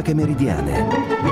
Cronache meridiane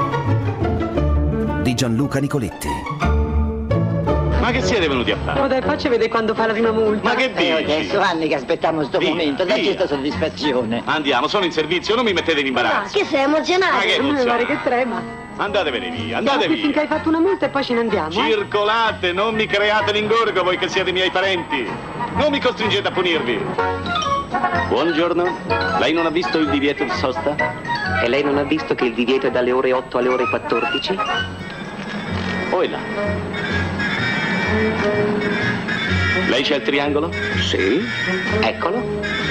di Gianluca Nicoletti. Ma che siete venuti a fare? Oh dai, facci vedere quando fa la prima multa. Ma che dici? Adesso anni che aspettiamo sto Via, momento, dacci via. sta soddisfazione. Andiamo, sono in servizio, non mi mettete in imbarazzo. Che sei emozionato? Ma che Guarda emozione? che trema. Andatevene via, Andiamo andate qui finché via. hai fatto una multa e poi ce ne andiamo. Circolate, non mi create l'ingorgo voi che siete miei parenti. Non mi costringete a punirvi. Buongiorno, lei non ha visto il divieto di sosta? E lei non ha visto che il divieto è dalle ore 8 alle ore 14? O è là? Lei c'è il triangolo? Sì. Eccolo.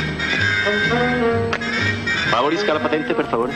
Favorisca la patente, per favore.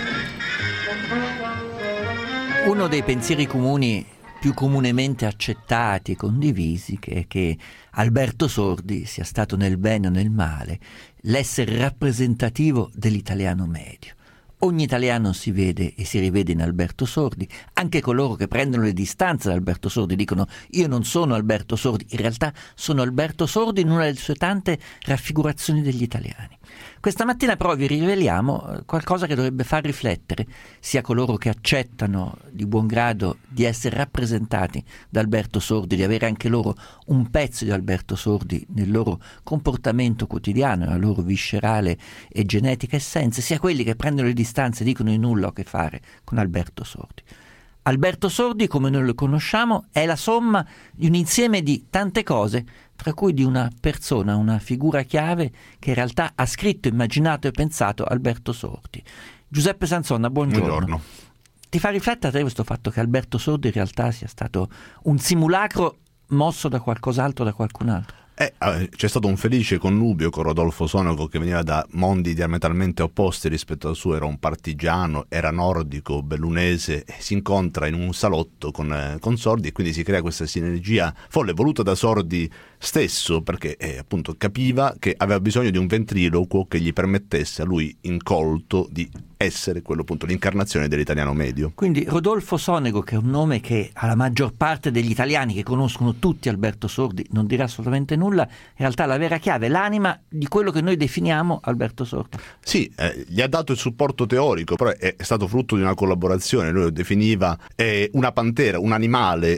Uno dei pensieri comuni più comunemente accettati e condivisi è che Alberto Sordi sia stato nel bene o nel male l'essere rappresentativo dell'italiano medio. Ogni italiano si vede e si rivede in Alberto Sordi, anche coloro che prendono le distanze da Alberto Sordi dicono io non sono Alberto Sordi, in realtà sono Alberto Sordi in una delle sue tante raffigurazioni degli italiani. Questa mattina però vi riveliamo qualcosa che dovrebbe far riflettere sia coloro che accettano di buon grado di essere rappresentati da Alberto Sordi, di avere anche loro un pezzo di Alberto Sordi nel loro comportamento quotidiano, nella loro viscerale e genetica essenza, sia quelli che prendono le distanze e dicono di nulla a che fare con Alberto Sordi. Alberto Sordi, come noi lo conosciamo, è la somma di un insieme di tante cose, tra cui di una persona, una figura chiave che in realtà ha scritto, immaginato e pensato Alberto Sordi. Giuseppe Sanzonna, buongiorno. Ti fa riflettere a te questo fatto che Alberto Sordi in realtà sia stato un simulacro mosso da qualcos'altro, da qualcun altro? C'è stato un felice connubio con Rodolfo Sonego, che veniva da mondi diametralmente opposti rispetto al suo. Era un partigiano, era nordico, bellunese, e si incontra in un salotto con Sordi e quindi si crea questa sinergia folle voluta da Sordi stesso, perché appunto capiva che aveva bisogno di un ventriloquo che gli permettesse a lui incolto di essere quello, appunto, l'incarnazione dell'italiano medio. Quindi Rodolfo Sonego, che è un nome che alla maggior parte degli italiani che conoscono tutti Alberto Sordi non dirà assolutamente nulla, in realtà la vera chiave, l'anima di quello che noi definiamo Alberto Sordi. Sì, gli ha dato il supporto teorico, però è stato frutto di una collaborazione. Lui lo definiva una pantera, un animale,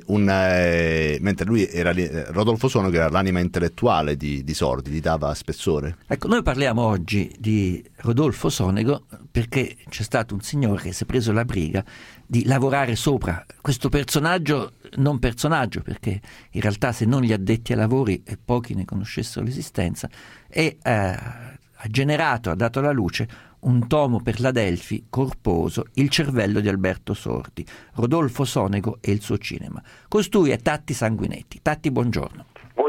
mentre lui era Rodolfo Sonego era l'anima intellettuale di Sordi, gli dava spessore. Ecco, noi parliamo oggi di Rodolfo Sonego perché c'è stato un signore che si è preso la briga di lavorare sopra questo personaggio, non personaggio, perché in realtà se non gli addetti ai lavori e pochi ne conoscessero l'esistenza, e ha generato, ha dato alla luce un tomo per la Delfi corposo, Il cervello di Alberto Sordi, Rodolfo Sonego e il suo cinema. Costui è Tatti Sanguinetti. Tatti, buongiorno.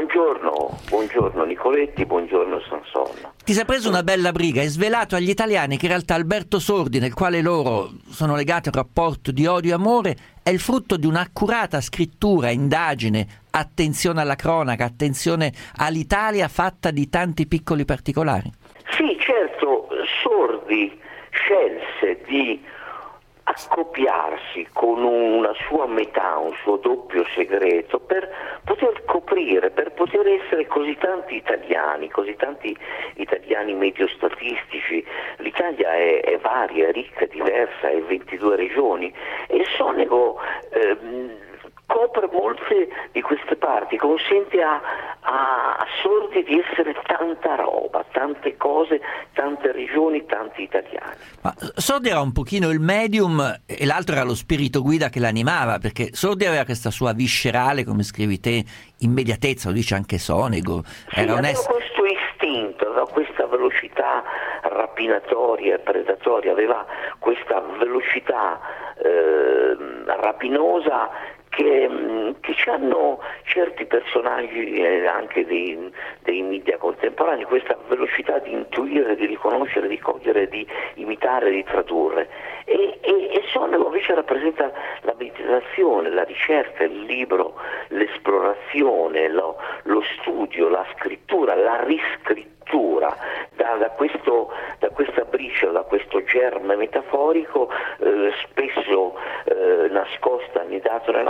Buongiorno Nicoletti, buongiorno Sansonna. Ti sei preso una bella briga, hai svelato agli italiani che in realtà Alberto Sordi, nel quale loro sono legati a un rapporto di odio e amore, è il frutto di un'accurata scrittura, indagine, attenzione alla cronaca, attenzione all'Italia fatta di tanti piccoli particolari. Sì, certo, Sordi scelse di accoppiarsi con una sua metà, un suo doppio segreto per poter coprire, per poter essere così tanti italiani medio-statistici. L'Italia è varia, è ricca, è diversa, è 22 regioni e Sonego copre molte di queste parti, consente a Sordi di essere tanta roba, tante cose, tante regioni, tanti italiani. Ma Sordi era un pochino il medium e l'altro era lo spirito guida che l'animava, perché Sordi aveva questa sua viscerale, come scrivi te, immediatezza, lo dice anche Sonego. Aveva questo istinto, aveva questa velocità rapinatoria e predatoria, aveva questa velocità rapinosa che ci hanno certi personaggi anche dei media contemporanei, questa velocità di intuire, di riconoscere, di cogliere, di imitare, di tradurre. E Sonego invece rappresenta la meditazione, la ricerca, il libro, l'esplorazione, lo studio, la scrittura, la riscrittura. Da questa briciola, da questo germe metaforico spesso nascosto, annidato nella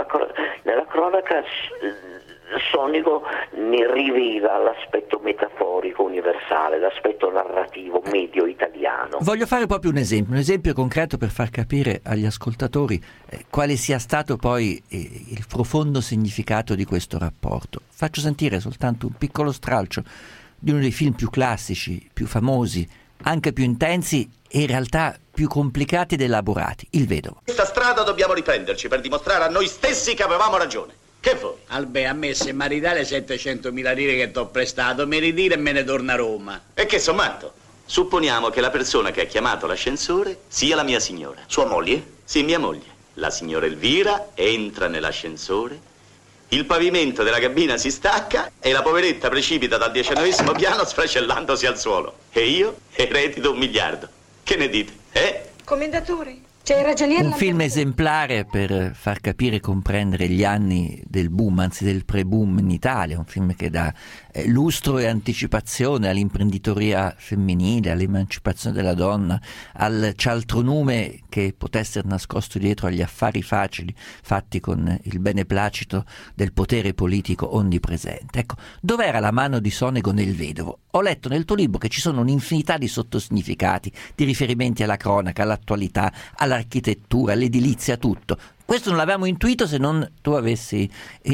cronaca, Sonego ne rivela l'aspetto metaforico universale. trasversale, l'aspetto narrativo medio italiano. Voglio fare proprio un esempio concreto per far capire agli ascoltatori quale sia stato poi il profondo significato di questo rapporto. Faccio sentire soltanto un piccolo stralcio di uno dei film più classici, più famosi, anche più intensi e in realtà più complicati ed elaborati, Il Vedovo. Questa strada dobbiamo riprenderci per dimostrare a noi stessi che avevamo ragione. Che vuoi? Albè, a me se mi ridare 700.000 lire che t'ho prestato, mi ritiro e me ne torno a Roma. E che sommato? Supponiamo che la persona che ha chiamato l'ascensore sia la mia signora. Sua moglie? Sì, mia moglie. La signora Elvira entra nell'ascensore, il pavimento della cabina si stacca e la poveretta precipita dal 19° piano sfracellandosi al suolo. E io eredito 1 miliardo. Che ne dite, Commendatore, c'hai ragioniere. Un film esemplare per far capire e comprendere gli anni del boom, anzi del pre-boom in Italia, un film che dà lustro e anticipazione all'imprenditoria femminile, all'emancipazione della donna, al cialtronume che potesse essere nascosto dietro agli affari facili fatti con il beneplacito del potere politico onnipresente. Ecco, dov'era la mano di Sonego nel Vedovo? Ho letto nel tuo libro che ci sono un'infinità di sottosignificati, di riferimenti alla cronaca, all'attualità, all'architettura, all'edilizia, tutto. Questo non l'avevamo intuito se non tu avessi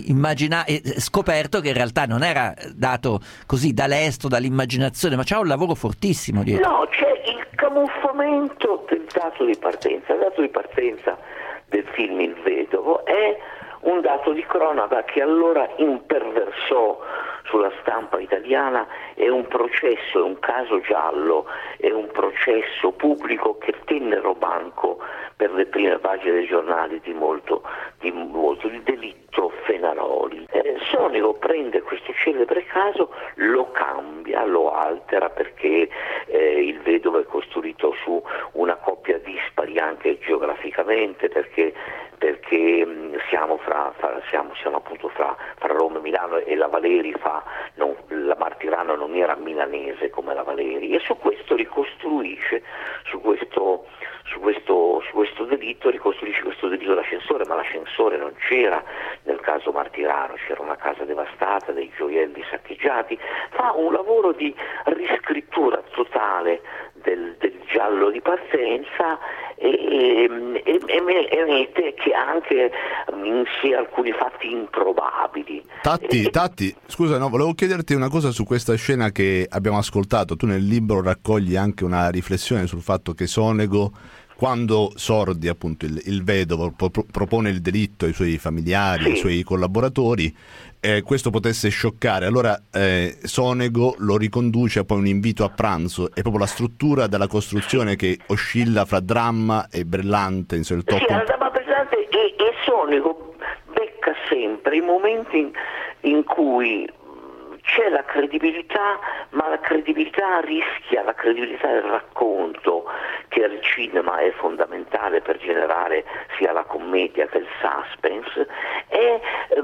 scoperto che in realtà non era dato così da lesto, dall'immaginazione, ma c'è un lavoro fortissimo dietro. No, c'è il camuffamento del dato di partenza. Il dato di partenza del film Il Vedovo è un dato di cronaca che allora imperversò sulla stampa italiana. È un processo, è un caso giallo, è un processo pubblico che tennero banco per le prime pagine dei giornali di molto il delitto Fenaroli. Sonego prende questo celebre caso, lo cambia, lo altera perché Il Vedovo è costruito su una coppia dispari anche geograficamente, perché siamo appunto fra Roma e Milano, e la Valeri la Martirano non era milanese come la Valeri, e su questo ricostruisce questo delitto l'ascensore, ma l'ascensore non c'era nel caso Martirano, c'era una casa devastata, dei gioielli saccheggiati. Fa un lavoro di riscrittura totale del giallo di partenza e mette che anche in sé alcuni fatti improbabili. Tatti, scusa, no, volevo chiederti una cosa su questa scena che abbiamo ascoltato. Tu nel libro raccogli anche una riflessione sul fatto che Sonego, quando Sordi, appunto il vedovo, propone il delitto ai suoi familiari, ai suoi collaboratori, questo potesse scioccare. Allora Sonego lo riconduce a poi un invito a pranzo. È proprio la struttura della costruzione che oscilla fra dramma e brillante, insomma, il tocco. Sì, la dramma brillante, e Sonego becca sempre i momenti in cui c'è la credibilità, ma la credibilità rischia, la credibilità del racconto, che al cinema è fondamentale per generare sia la commedia che il suspense, è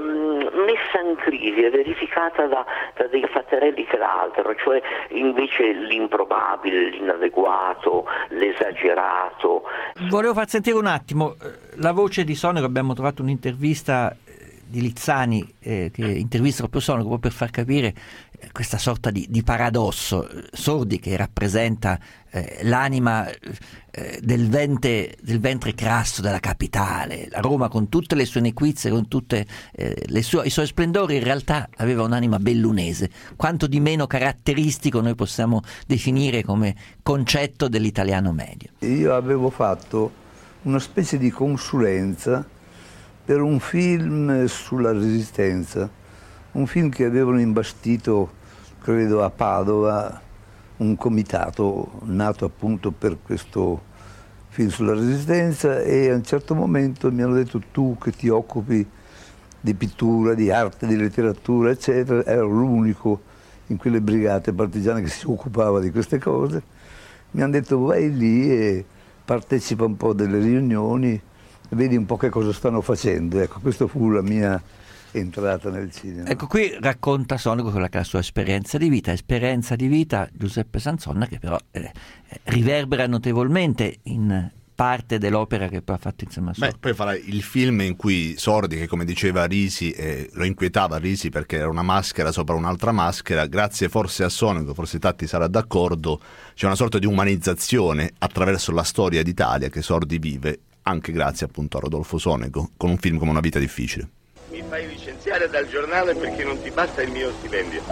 messa in crisi, è verificata da dei fatterelli che l'altro, cioè invece l'improbabile, l'inadeguato, l'esagerato. Volevo far sentire un attimo la voce di Sonego. Abbiamo trovato un'intervista di Lizzani che intervista proprio Sonego, proprio per far capire questa sorta di paradosso. Sordi, che rappresenta l'anima del ventre crasso della capitale, la Roma con tutte le sue nequizie, con tutte i suoi splendori, in realtà aveva un'anima bellunese, quanto di meno caratteristico noi possiamo definire come concetto dell'italiano medio. Io avevo fatto una specie di consulenza per un film sulla Resistenza, un film che avevano imbastito, credo, a Padova, un comitato nato appunto per questo film sulla Resistenza, e a un certo momento mi hanno detto: tu che ti occupi di pittura, di arte, di letteratura, eccetera. Ero l'unico in quelle brigate partigiane che si occupava di queste cose. Mi hanno detto: vai lì e partecipa un po' delle riunioni, vedi un po' che cosa stanno facendo. Ecco, questa fu la mia entrata nel cinema. Ecco, qui racconta Sonego quella che è la sua esperienza di vita Giuseppe Sanzonna, che però riverbera notevolmente in parte dell'opera che poi ha fatto insieme a Sordi. Poi farà il film in cui Sordi, che come diceva Risi, lo inquietava Risi perché era una maschera sopra un'altra maschera, grazie forse a Sonego, forse Tatti sarà d'accordo, c'è una sorta di umanizzazione attraverso la storia d'Italia che Sordi vive, anche grazie appunto a Rodolfo Sonego, con un film come Una vita difficile. Mi fai licenziare dal giornale perché non ti basta il mio stipendio.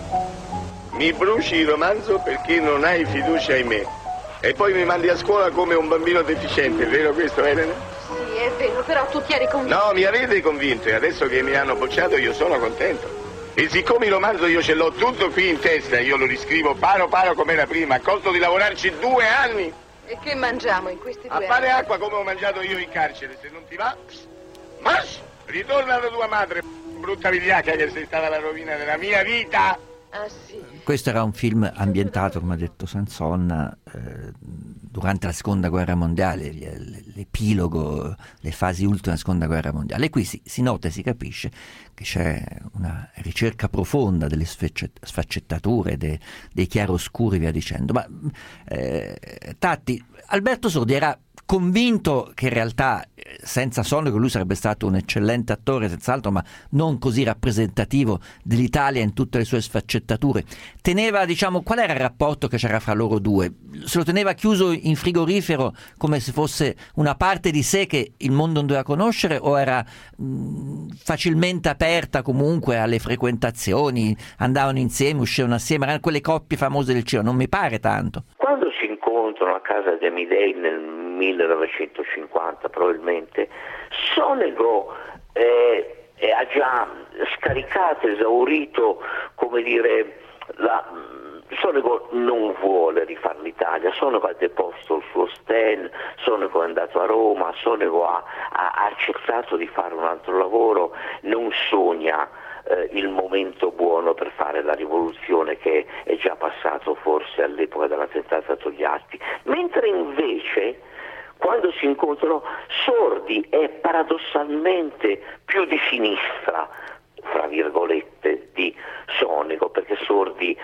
Mi bruci il romanzo perché non hai fiducia in me. E poi mi mandi a scuola come un bambino deficiente, è vero questo, Elena? Sì, è vero, però tu ti eri convinto. No, mi avete convinto e adesso che mi hanno bocciato io sono contento. E siccome il romanzo io ce l'ho tutto qui in testa, io lo riscrivo paro come era prima, a costo di lavorarci 2 anni. E che mangiamo in questi 2 anni? A fare acqua come ho mangiato io in carcere, se non ti va, marcia, ritorna da tua madre, brutta vigliacca che sei stata la rovina della mia vita. Ah, sì. Questo era un film ambientato, come ha detto Sanson, durante la seconda guerra mondiale, l'epilogo, le fasi ultime della seconda guerra mondiale. E qui si nota e si capisce che c'è una ricerca profonda delle sfaccettature, dei chiaroscuri, via dicendo. Ma Tatti, Alberto Sordi era convinto che in realtà senza Sonego lui sarebbe stato un eccellente attore senz'altro, ma non così rappresentativo dell'Italia in tutte le sue sfaccettature. Teneva, qual era il rapporto che c'era fra loro due? Se lo teneva chiuso in frigorifero come se fosse una parte di sé che il mondo non doveva conoscere, o era facilmente aperta comunque alle frequentazioni, andavano insieme, uscivano assieme, erano quelle coppie famose del cinema? Non mi pare tanto. Quando si incontrano a casa di Amidei nel 1950 probabilmente, Sonego ha già scaricato, esaurito, come dire, Sonego non vuole rifare l'Italia, Sonego ha deposto il suo Sten, Sonego è andato a Roma, Sonego ha accettato di fare un altro lavoro, non sogna il momento buono per fare la rivoluzione che è già passato forse all'epoca dell'attentato a Togliatti, mentre invece quando si incontrano Sordi è paradossalmente più di sinistra, fra virgolette, di Sonego, perché Sordi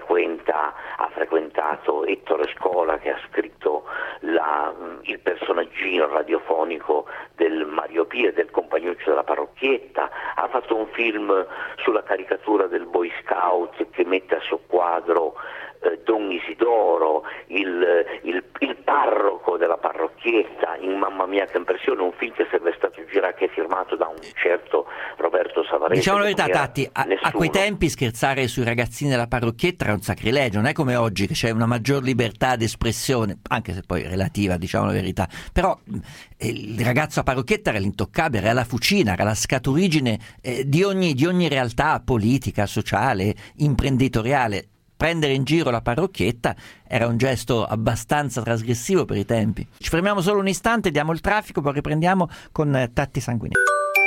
ha frequentato Ettore Scola, che ha scritto il personaggino radiofonico del Mario Pia, del compagnuccio della parrocchietta, ha fatto un film sulla caricatura del Boy Scout che mette a soqquadro Don Isidoro, il parroco della parrocchietta in Mamma mia che impressione, un film che sarebbe stato girato, che è firmato da un certo Roberto Savarese. Diciamo la verità, Tatti, a quei tempi scherzare sui ragazzini della parrocchietta era un sacrilegio, non è come oggi che c'è una maggior libertà d'espressione, anche se poi relativa, diciamo la verità, però il ragazzo a parrocchietta era l'intoccabile, era la fucina, era la scaturigine di ogni realtà politica, sociale, imprenditoriale. Prendere in giro la parrocchietta era un gesto abbastanza trasgressivo per i tempi. Ci fermiamo solo un istante, diamo il traffico, poi riprendiamo con Tatti Sanguinetti.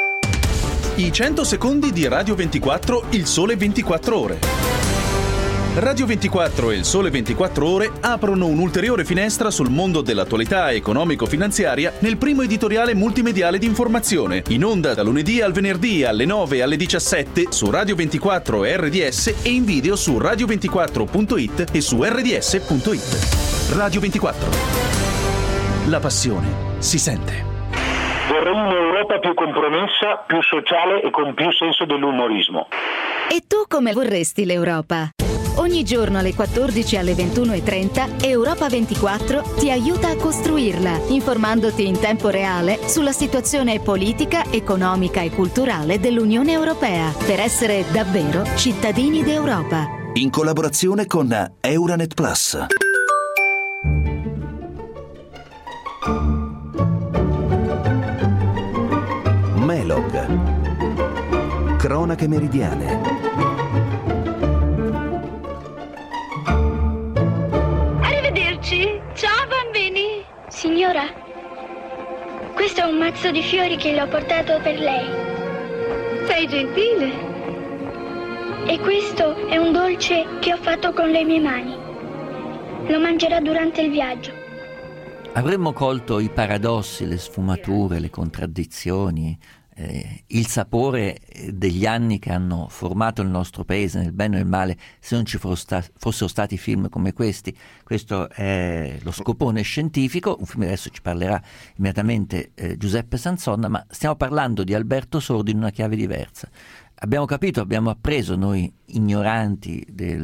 I 100 secondi di Radio 24, il sole 24 ore. Radio 24 e il Sole 24 Ore aprono un'ulteriore finestra sul mondo dell'attualità economico-finanziaria nel primo editoriale multimediale di informazione, in onda da lunedì al venerdì alle 9 e alle 17 su Radio 24 e RDS e in video su radio24.it e su rds.it. Radio 24. La passione si sente. Vorrei un'Europa più compromessa, più sociale e con più senso dell'umorismo. E tu come vorresti l'Europa? Ogni giorno alle 14 e alle 21:30 Europa 24 ti aiuta a costruirla, informandoti in tempo reale sulla situazione politica, economica e culturale dell'Unione Europea, per essere davvero cittadini d'Europa. In collaborazione con Euranet Plus. Melog. Cronache meridiane. Ciao bambini! Signora, questo è un mazzo di fiori che le ho portato per lei. Sei gentile. E questo è un dolce che ho fatto con le mie mani. Lo mangerà durante il viaggio. Avremmo colto i paradossi, le sfumature, le contraddizioni il sapore degli anni che hanno formato il nostro paese nel bene e nel male, se non ci fossero stati film come questi. Questo è Lo scopone scientifico, un film che adesso ci parlerà immediatamente Giuseppe Sansonna, ma stiamo parlando di Alberto Sordi in una chiave diversa. Abbiamo capito, abbiamo appreso, noi ignoranti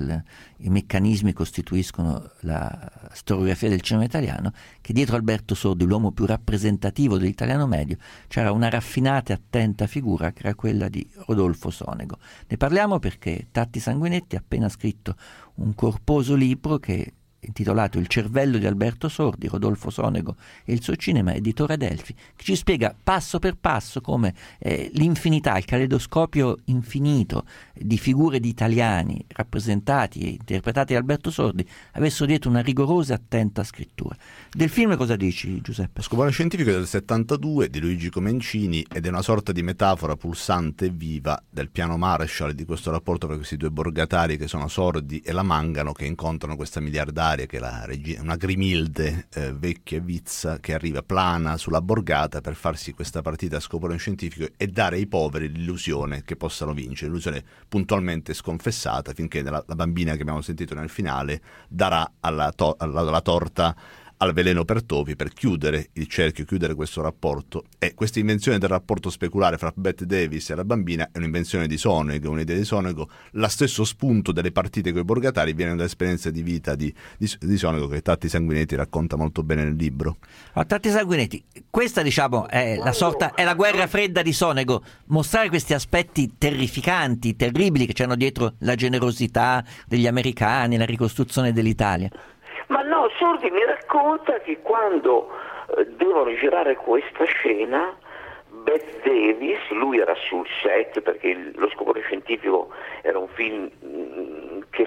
i meccanismi che costituiscono la storiografia del cinema italiano, che dietro Alberto Sordi, l'uomo più rappresentativo dell'italiano medio, c'era una raffinata e attenta figura che era quella di Rodolfo Sonego. Ne parliamo perché Tatti Sanguinetti ha appena scritto un corposo libro che intitolato Il cervello di Alberto Sordi, Rodolfo Sonego e il suo cinema, editore Adelphi, che ci spiega passo per passo come l'infinità, il caleidoscopio infinito di figure di italiani rappresentati e interpretati da Alberto Sordi avessero dietro una rigorosa e attenta scrittura. Del film cosa dici, Giuseppe? Scopone scientifico è del 72 di Luigi Comencini ed è una sorta di metafora pulsante e viva del piano Marshall, di questo rapporto tra questi due borgatari che sono Sordi e la Mangano, che incontrano questa miliardaria che è una Grimilde vecchia e vizza, che arriva plana sulla borgata per farsi questa partita a scopone scientifico e dare ai poveri l'illusione che possano vincere, l'illusione puntualmente sconfessata, finché la bambina che abbiamo sentito nel finale darà la torta al veleno per topi per chiudere il cerchio, chiudere questo rapporto. E questa invenzione del rapporto speculare fra Bette Davis e la bambina è un'invenzione di Sonego, un'idea di Sonego. Lo stesso spunto delle partite con i borgatari viene dall'esperienza di vita di Sonego, che Tatti Sanguinetti racconta molto bene nel libro. Tatti Sanguinetti, questa diciamo è la guerra fredda di Sonego, mostrare questi aspetti terrificanti, terribili, che c'hanno dietro la generosità degli americani, la ricostruzione dell'Italia. Ma no, Sordi mi racconta che quando devono girare questa scena, Bette Davis, lui era sul set perché Lo scopone scientifico era un film che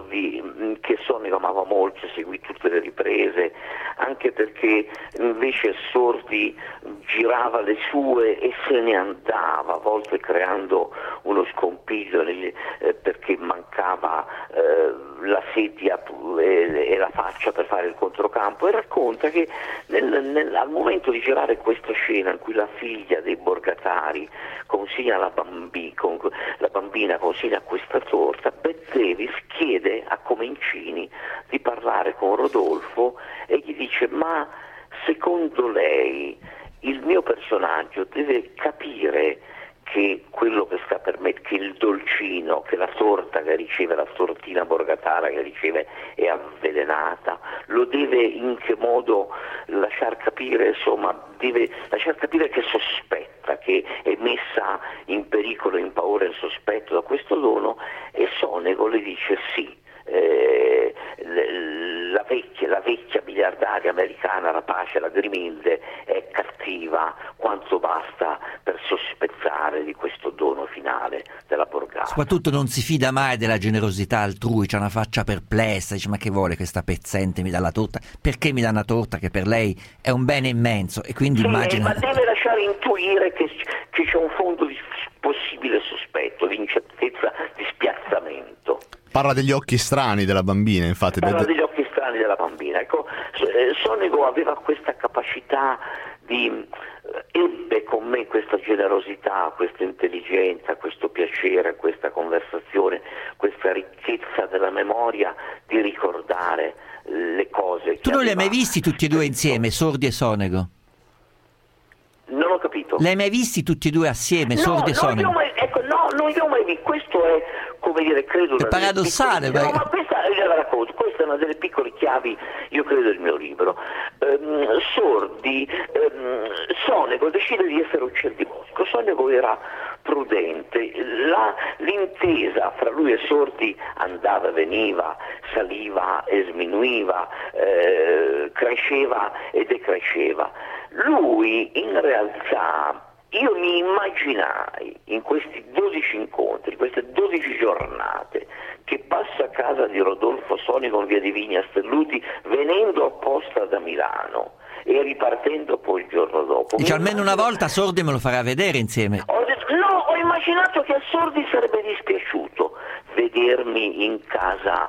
Sonego amava molto, seguì tutte le riprese, anche perché invece Sordi girava le sue e se ne andava, a volte creando uno scompiglio perché mancava la sedia e la faccia per fare il controcampo, e racconta che al momento di girare questa scena in cui la figlia dei borgatari consegna la bambina consegna questa torta, Bette Davis chiede a Comencini di parlare con Rodolfo e gli dice: ma secondo lei il mio personaggio deve capire che quello che sta per me, che il dolcino, che la torta che riceve, la tortina borgatara che riceve è avvelenata, lo deve in che modo lasciar capire, insomma, deve lasciar capire che sospetta, che è messa in pericolo, in paura e in sospetto da questo dono, e Sonego le dice sì. La vecchia miliardaria americana rapace, la Grimilde, è cattiva quanto basta per sospettare di questo dono finale della borgata. Soprattutto non si fida mai della generosità altrui, c'ha una faccia perplessa, dice: ma che vuole questa pezzente, mi dà la torta? Perché mi dà una torta che per lei è un bene immenso? E quindi sì, immagina... ma deve lasciare intuire che c'è un fondo di possibile sospetto, di incertezza, di spiazzamento. Parla degli occhi strani della bambina, infatti. Parla degli occhi strani della bambina. Ecco, Sonego aveva questa capacità ebbe con me questa generosità, questa intelligenza, questo piacere, questa conversazione, questa ricchezza della memoria di ricordare le cose. Tu non li hai mai visti tutti e due insieme, Sordi e Sonego? Non ho capito. Li hai mai visti tutti e due assieme, Sordi e Sonego? Non li ho mai visti. Questo è, come dire, credo... È paradossale. No, ma questa è una delle piccole chiavi, io credo, del mio libro. Sonego decide di essere uccel di bosco. Sonego era prudente, l'intesa fra lui e Sordi andava e veniva, saliva e sminuiva, cresceva e decresceva. Lui in realtà, io mi immaginai in questi 12 incontri, queste 12 giornate, che passa a casa di Rodolfo Sonego in via di Vigni a Stelluti, venendo apposta da Milano e ripartendo poi il giorno dopo. Dice: almeno una volta Sordi me lo farà vedere insieme. Ho immaginato che a Sordi sarebbe dispiaciuto vedermi in casa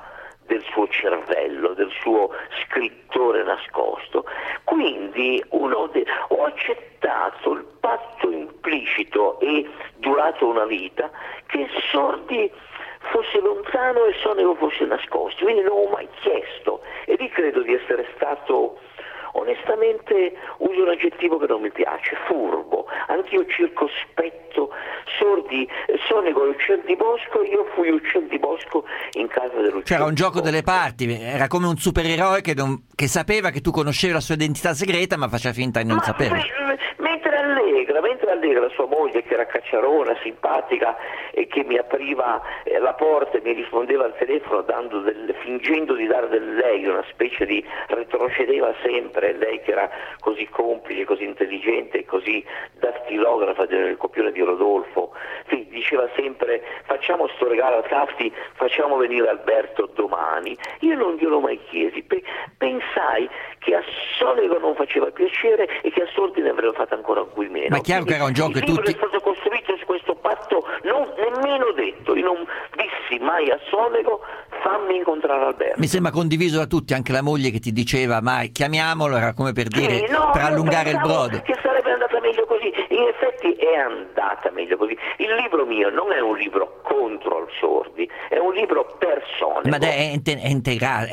del suo cervello, del suo scrittore nascosto. Quindi ho accettato il patto implicito e durato una vita che Sordi fosse lontano e Sonego fosse nascosto, quindi non ho mai chiesto, e lì credo di essere stato, onestamente uso un aggettivo che non mi piace, furbo. Anch'io circospetto. Sordi, Sonego è uccel di bosco, io fui uccel di bosco in casa dell'uccello. C'era un gioco delle parti, era come un supereroe che sapeva che tu conoscevi la sua identità segreta ma faceva finta di non sapere. Mentre allegra sua moglie, che era cacciarona, simpatica e che mi apriva la porta e mi rispondeva al telefono fingendo di dare del lei, una specie di retrocedeva sempre, lei che era così complice, così intelligente e così dattilografa del copione di Rodolfo, sì, diceva sempre facciamo sto regalo a Tafti, facciamo venire Alberto domani. Io non glielo mai chiesi, pensai che a Sonego non faceva piacere e che a Sordi ne avrebbe fatto ancora cui meno. Ma è chiaro che era un gioco, e tutti... è stato costruito su questo patto, non nemmeno detto. Io non dissi mai a Sonego fammi incontrare Alberto. Mi sembra condiviso da tutti, anche la moglie che ti diceva ma chiamiamolo, era come per dire, per allungare il brodo. Che sarebbe andata meglio così, in effetti è andata meglio così. Il libro mio non è un libro contro il Sordi, è un libro per Sonego. Ma è integrale,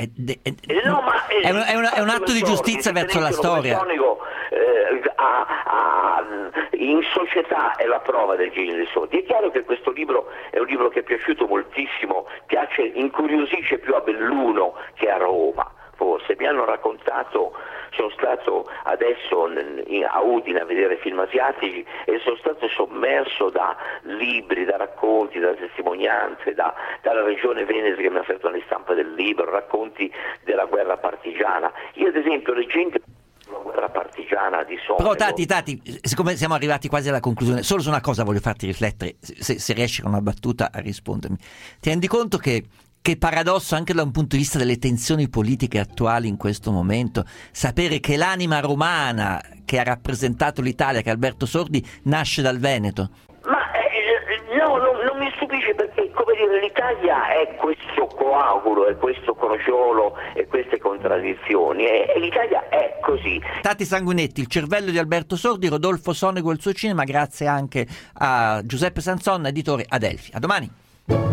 è un atto di giustizia verso la storia. Sonego in società è la prova del genio dei Sordi. È chiaro che questo libro è un libro che è piaciuto moltissimo, incuriosisce più a Belluno che a Roma, forse. Mi hanno raccontato, sono stato adesso a Udine a vedere film asiatici e sono stato sommerso da libri, da racconti, da testimonianze, dalla regione Veneto che mi ha fatto le stampe del libro, racconti della guerra partigiana. Io ad esempio leggendo la guerra partigiana di Sonego. Però Tati, siccome siamo arrivati quasi alla conclusione, solo su una cosa voglio farti riflettere, se riesci con una battuta a rispondermi. Ti rendi conto che paradosso anche da un punto di vista delle tensioni politiche attuali in questo momento, sapere che l'anima romana che ha rappresentato l'Italia, che è Alberto Sordi, nasce dal Veneto? Ma no, non mi stupisce, perché come dire, l'Italia è questo coagulo, è questo crogiolo e queste contraddizioni, e l'Italia è così. Tati Sanguinetti, Il cervello di Alberto Sordi, Rodolfo Sonego e il suo cinema, grazie anche a Giuseppe Sanzon, editore Adelphi. A domani.